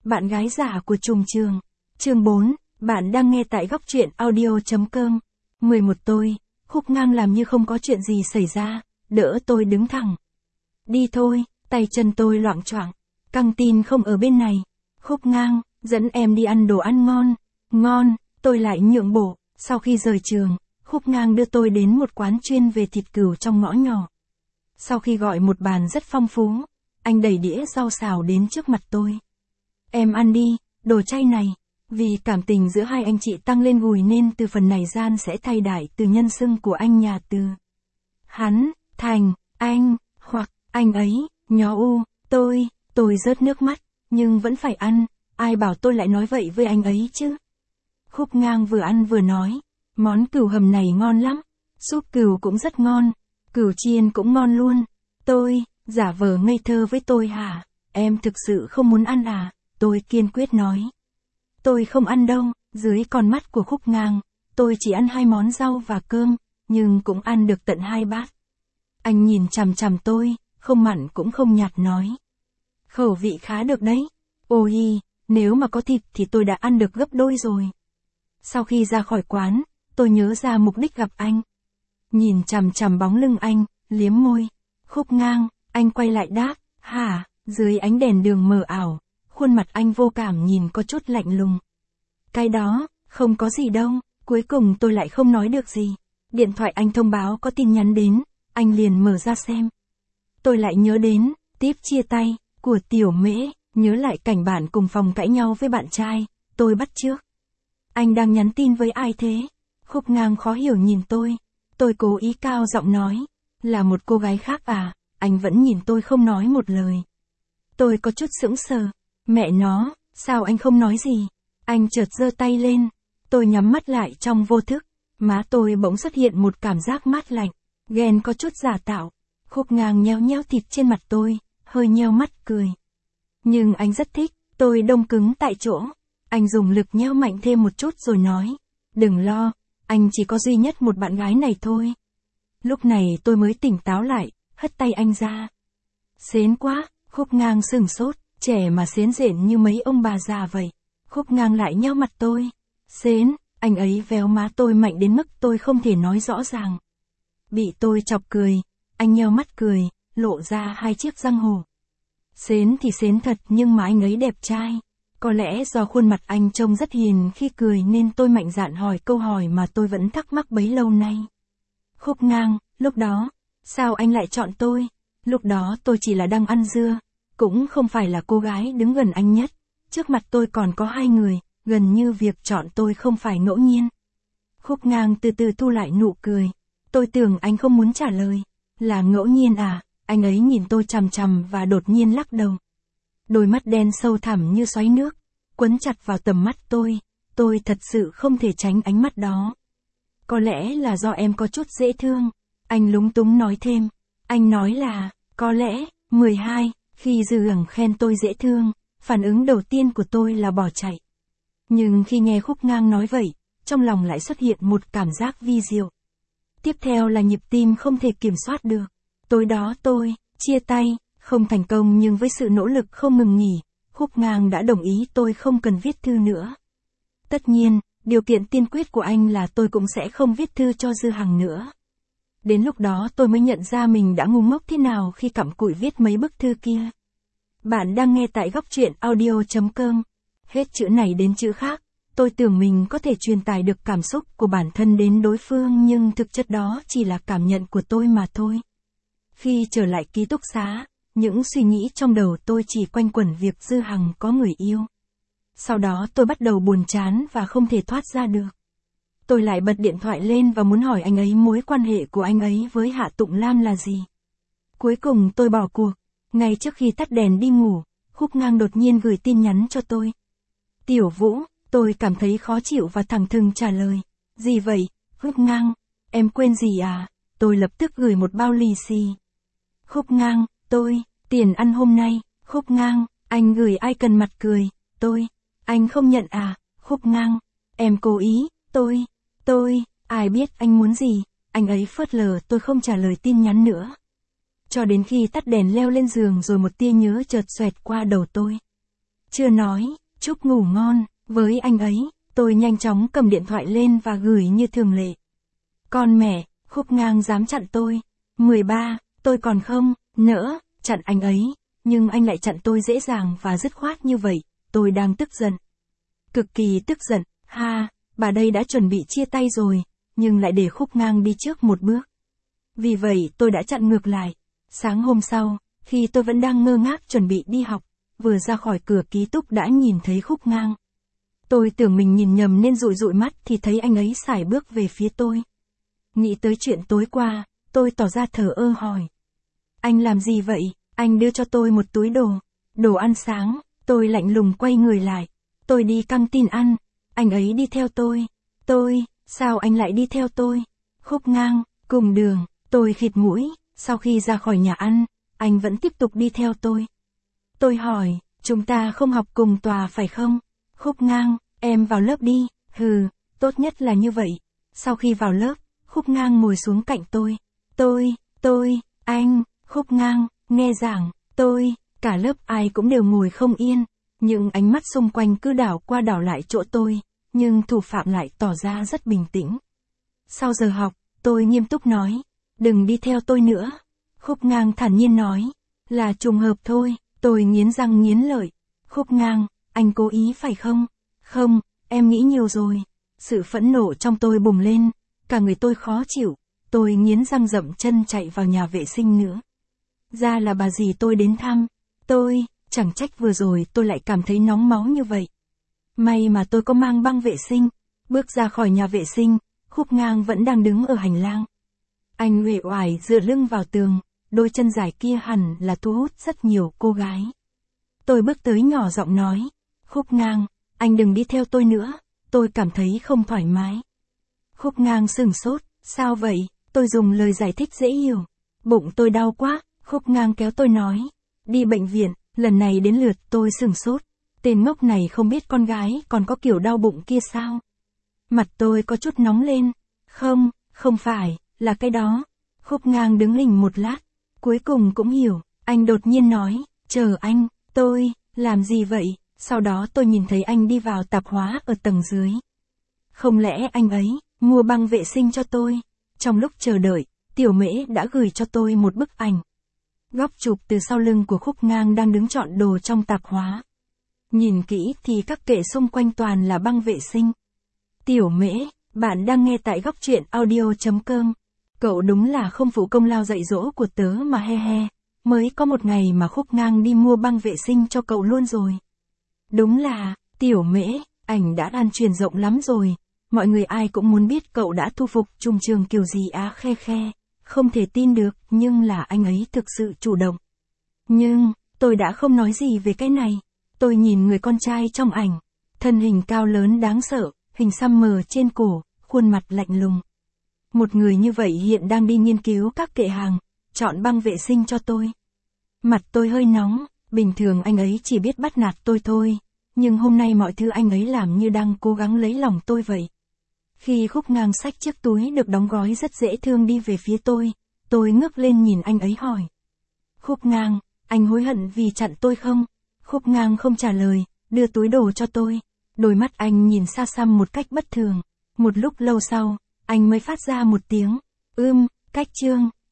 bạn gái giả của Trùng Trường. Chương 4, bạn đang nghe tại góc truyện audio.com. 11 tôi, Khúc Ngang làm như không có chuyện gì xảy ra, đỡ tôi đứng thẳng. Đi thôi, tay chân tôi loạng choạng. Căng tin không ở bên này. Khúc Ngang, dẫn em đi ăn đồ ăn ngon. Ngon, tôi lại nhượng bộ. Sau khi rời trường, Khúc Ngang đưa tôi đến một quán chuyên về thịt cừu trong ngõ nhỏ. Sau khi gọi một bàn rất phong phú, anh đẩy đĩa rau xào đến trước mặt tôi. Em ăn đi, đồ chay này. Vì cảm tình giữa hai anh chị tăng lên gùi nên từ phần này Gian sẽ thay đại từ nhân xưng của anh nhà từ hắn, thành, anh, hoặc anh ấy, nhó u, tôi rớt nước mắt, nhưng vẫn phải ăn, ai bảo tôi lại nói vậy với anh ấy chứ. Khúc Ngang vừa ăn vừa nói, món cừu hầm này ngon lắm, súp cừu cũng rất ngon, cừu chiên cũng ngon luôn. Tôi, giả vờ ngây thơ với tôi hả, em thực sự không muốn ăn à, tôi kiên quyết nói. Tôi không ăn đâu, dưới con mắt của Khúc Ngang, tôi chỉ ăn 2 món rau và cơm, nhưng cũng ăn được tận 2 bát. Anh nhìn chằm chằm tôi, không mặn cũng không nhạt nói. Khẩu vị khá được đấy. Ôi, nếu mà có thịt thì tôi đã ăn được gấp đôi rồi. Sau khi ra khỏi quán, tôi nhớ ra mục đích gặp anh. Nhìn chằm chằm bóng lưng anh, liếm môi. Khúc Ngang, anh quay lại đáp, hả, dưới ánh đèn đường mờ ảo, khuôn mặt anh vô cảm nhìn có chút lạnh lùng. Cái đó, không có gì đâu, cuối cùng tôi lại không nói được gì. Điện thoại anh thông báo có tin nhắn đến, anh liền mở ra xem. Tôi lại nhớ đến, tiếp chia tay, của Tiểu Mễ, nhớ lại cảnh bạn cùng phòng cãi nhau với bạn trai, tôi bắt chước. Anh đang nhắn tin với ai thế? Khúc Ngang khó hiểu nhìn tôi cố ý cao giọng nói, là một cô gái khác à, anh vẫn nhìn tôi không nói một lời. Tôi có chút sững sờ, mẹ nó, sao anh không nói gì? Anh chợt giơ tay lên, tôi nhắm mắt lại trong vô thức, má tôi bỗng xuất hiện một cảm giác mát lạnh, ghen có chút giả tạo. Khúc Ngang nheo nheo thịt trên mặt tôi, hơi nheo mắt cười. Nhưng anh rất thích, tôi đông cứng tại chỗ. Anh dùng lực nheo mạnh thêm một chút rồi nói, đừng lo, anh chỉ có duy nhất một bạn gái này thôi. Lúc này tôi mới tỉnh táo lại, hất tay anh ra. Xến quá, Khúc Ngang sửng sốt, trẻ mà xến rện như mấy ông bà già vậy. Khúc Ngang lại nheo mặt tôi. Xến, anh ấy véo má tôi mạnh đến mức tôi không thể nói rõ ràng. Bị tôi chọc cười, anh nheo mắt cười, lộ ra 2 chiếc răng hổ. Xến thì xến thật nhưng mà anh ấy đẹp trai. Có lẽ do khuôn mặt anh trông rất hiền khi cười nên tôi mạnh dạn hỏi câu hỏi mà tôi vẫn thắc mắc bấy lâu nay. Khúc Ngang, lúc đó, sao anh lại chọn tôi? Lúc đó tôi chỉ là đang ăn dưa, cũng không phải là cô gái đứng gần anh nhất. Trước mặt tôi còn có 2 người, gần như việc chọn tôi không phải ngẫu nhiên. Khúc Ngang từ từ thu lại nụ cười. Tôi tưởng anh không muốn trả lời. Là ngẫu nhiên à? Anh ấy nhìn tôi chằm chằm và đột nhiên lắc đầu. Đôi mắt đen sâu thẳm như xoáy nước, quấn chặt vào tầm mắt tôi thật sự không thể tránh ánh mắt đó. Có lẽ là do em có chút dễ thương, anh lúng túng nói thêm. Anh nói là, có lẽ, 12, khi Dư Hằng khen tôi dễ thương, phản ứng đầu tiên của tôi là bỏ chạy. Nhưng khi nghe Khúc Ngang nói vậy, trong lòng lại xuất hiện một cảm giác vi diệu. Tiếp theo là nhịp tim không thể kiểm soát được. Tối đó tôi, chia tay, không thành công nhưng với sự nỗ lực không ngừng nghỉ, Khúc Ngang đã đồng ý tôi không cần viết thư nữa. Tất nhiên, điều kiện tiên quyết của anh là tôi cũng sẽ không viết thư cho Dư Hằng nữa. Đến lúc đó tôi mới nhận ra mình đã ngu ngốc thế nào khi cặm cụi viết mấy bức thư kia. Bạn đang nghe tại góc truyện audio.com. Hết chữ này đến chữ khác, tôi tưởng mình có thể truyền tải được cảm xúc của bản thân đến đối phương nhưng thực chất đó chỉ là cảm nhận của tôi mà thôi. Khi trở lại ký túc xá, những suy nghĩ trong đầu tôi chỉ quanh quẩn việc Dư Hằng có người yêu. Sau đó tôi bắt đầu buồn chán và không thể thoát ra được. Tôi lại bật điện thoại lên và muốn hỏi anh ấy mối quan hệ của anh ấy với Hạ Tụng Lam là gì. Cuối cùng tôi bỏ cuộc. Ngay trước khi tắt đèn đi ngủ, Khúc Ngang đột nhiên gửi tin nhắn cho tôi. Tiểu Vũ, tôi cảm thấy khó chịu và thẳng thừng trả lời. Gì vậy, Khúc Ngang, em quên gì à? Tôi lập tức gửi một bao lì xì. Khúc Ngang, tiền ăn hôm nay. Khúc Ngang, anh gửi ai cần mặt cười. Anh không nhận à? Khúc Ngang, em cố ý. Ai biết anh muốn gì? Anh ấy phớt lờ tôi không trả lời tin nhắn nữa. Cho đến khi tắt đèn leo lên giường rồi một tia nhớ chợt xoẹt qua đầu tôi. Chưa nói, chúc ngủ ngon, với anh ấy, tôi nhanh chóng cầm điện thoại lên và gửi như thường lệ. Con mẹ, Khúc Ngang dám chặn tôi. 13, tôi còn không, nỡ, chặn anh ấy, nhưng anh lại chặn tôi dễ dàng và dứt khoát như vậy, tôi đang tức giận. Cực kỳ tức giận, ha, bà đây đã chuẩn bị chia tay rồi, nhưng lại để Khúc Ngang đi trước một bước. Vì vậy tôi đã chặn ngược lại. Sáng hôm sau, khi tôi vẫn đang ngơ ngác chuẩn bị đi học, vừa ra khỏi cửa ký túc đã nhìn thấy Khúc Ngang. Tôi tưởng mình nhìn nhầm nên dụi dụi mắt thì thấy anh ấy sải bước về phía tôi. Nghĩ tới chuyện tối qua, tôi tỏ ra thờ ơ hỏi. Anh làm gì vậy? Anh đưa cho tôi một túi đồ ăn sáng, tôi lạnh lùng quay người lại. Tôi đi căng tin ăn, anh ấy đi theo tôi, sao anh lại đi theo tôi? Khúc Ngang, cùng đường, tôi khịt mũi, sau khi ra khỏi nhà ăn, anh vẫn tiếp tục đi theo tôi. Tôi hỏi, chúng ta không học cùng tòa phải không? Khúc Ngang, em vào lớp đi, hừ, tốt nhất là như vậy. Sau khi vào lớp, Khúc Ngang ngồi xuống cạnh tôi, anh, Khúc Ngang, nghe giảng, cả lớp ai cũng đều ngồi không yên, những ánh mắt xung quanh cứ đảo qua đảo lại chỗ tôi, nhưng thủ phạm lại tỏ ra rất bình tĩnh. Sau giờ học, tôi nghiêm túc nói, đừng đi theo tôi nữa. Khúc Ngang thản nhiên nói, là trùng hợp thôi, tôi nghiến răng nghiến lợi. Khúc Ngang, anh cố ý phải không? Không, em nghĩ nhiều rồi. Sự phẫn nộ trong tôi bùng lên, cả người tôi khó chịu, tôi nghiến răng dậm chân chạy vào nhà vệ sinh nữa. Ra là bà dì tôi đến thăm, chẳng trách vừa rồi tôi lại cảm thấy nóng máu như vậy. May mà tôi có mang băng vệ sinh, bước ra khỏi nhà vệ sinh, Khúc Ngang vẫn đang đứng ở hành lang. Anh uể oải dựa lưng vào tường, đôi chân dài kia hẳn là thu hút rất nhiều cô gái. Tôi bước tới nhỏ giọng nói, Khúc Ngang, anh đừng đi theo tôi nữa, tôi cảm thấy không thoải mái. Khúc Ngang sửng sốt, sao vậy? Tôi dùng lời giải thích dễ hiểu. Bụng tôi đau quá, Khúc Ngang kéo tôi nói, đi bệnh viện, lần này đến lượt tôi sửng sốt. Tên ngốc này không biết con gái còn có kiểu đau bụng kia sao? Mặt tôi có chút nóng lên. Không phải, là cái đó. Khúc Ngang đứng lình một lát, cuối cùng cũng hiểu, anh đột nhiên nói, chờ anh, làm gì vậy? Sau đó tôi nhìn thấy anh đi vào tạp hóa ở tầng dưới. Không lẽ anh ấy mua băng vệ sinh cho tôi? Trong lúc chờ đợi, Tiểu Mễ đã gửi cho tôi một bức ảnh. Góc chụp từ sau lưng của Khúc Ngang đang đứng chọn đồ trong tạp hóa. Nhìn kỹ thì các kệ xung quanh toàn là băng vệ sinh. Tiểu Mễ, bạn đang nghe tại góc truyện audio.com. Cậu đúng là không phụ công lao dạy dỗ của tớ mà he he. Mới có một ngày mà Khúc Ngang đi mua băng vệ sinh cho cậu luôn rồi. Đúng là, Tiểu Mễ, ảnh đã lan truyền rộng lắm rồi. Mọi người ai cũng muốn biết cậu đã thu phục trùng trường kiểu gì á khe khe. Không thể tin được, nhưng là anh ấy thực sự chủ động. Nhưng, tôi đã không nói gì về cái này. Tôi nhìn người con trai trong ảnh. Thân hình cao lớn đáng sợ, hình xăm mờ trên cổ, khuôn mặt lạnh lùng. Một người như vậy hiện đang đi nghiên cứu các kệ hàng, chọn băng vệ sinh cho tôi. Mặt tôi hơi nóng, bình thường anh ấy chỉ biết bắt nạt tôi thôi. Nhưng hôm nay mọi thứ anh ấy làm như đang cố gắng lấy lòng tôi vậy. Khi Khúc Ngang xách chiếc túi được đóng gói rất dễ thương đi về phía tôi ngước lên nhìn anh ấy hỏi. Khúc Ngang, anh hối hận vì chặn tôi không? Khúc Ngang không trả lời, đưa túi đồ cho tôi. Đôi mắt anh nhìn xa xăm một cách bất thường. Một lúc lâu sau, anh mới phát ra một tiếng, cách chương.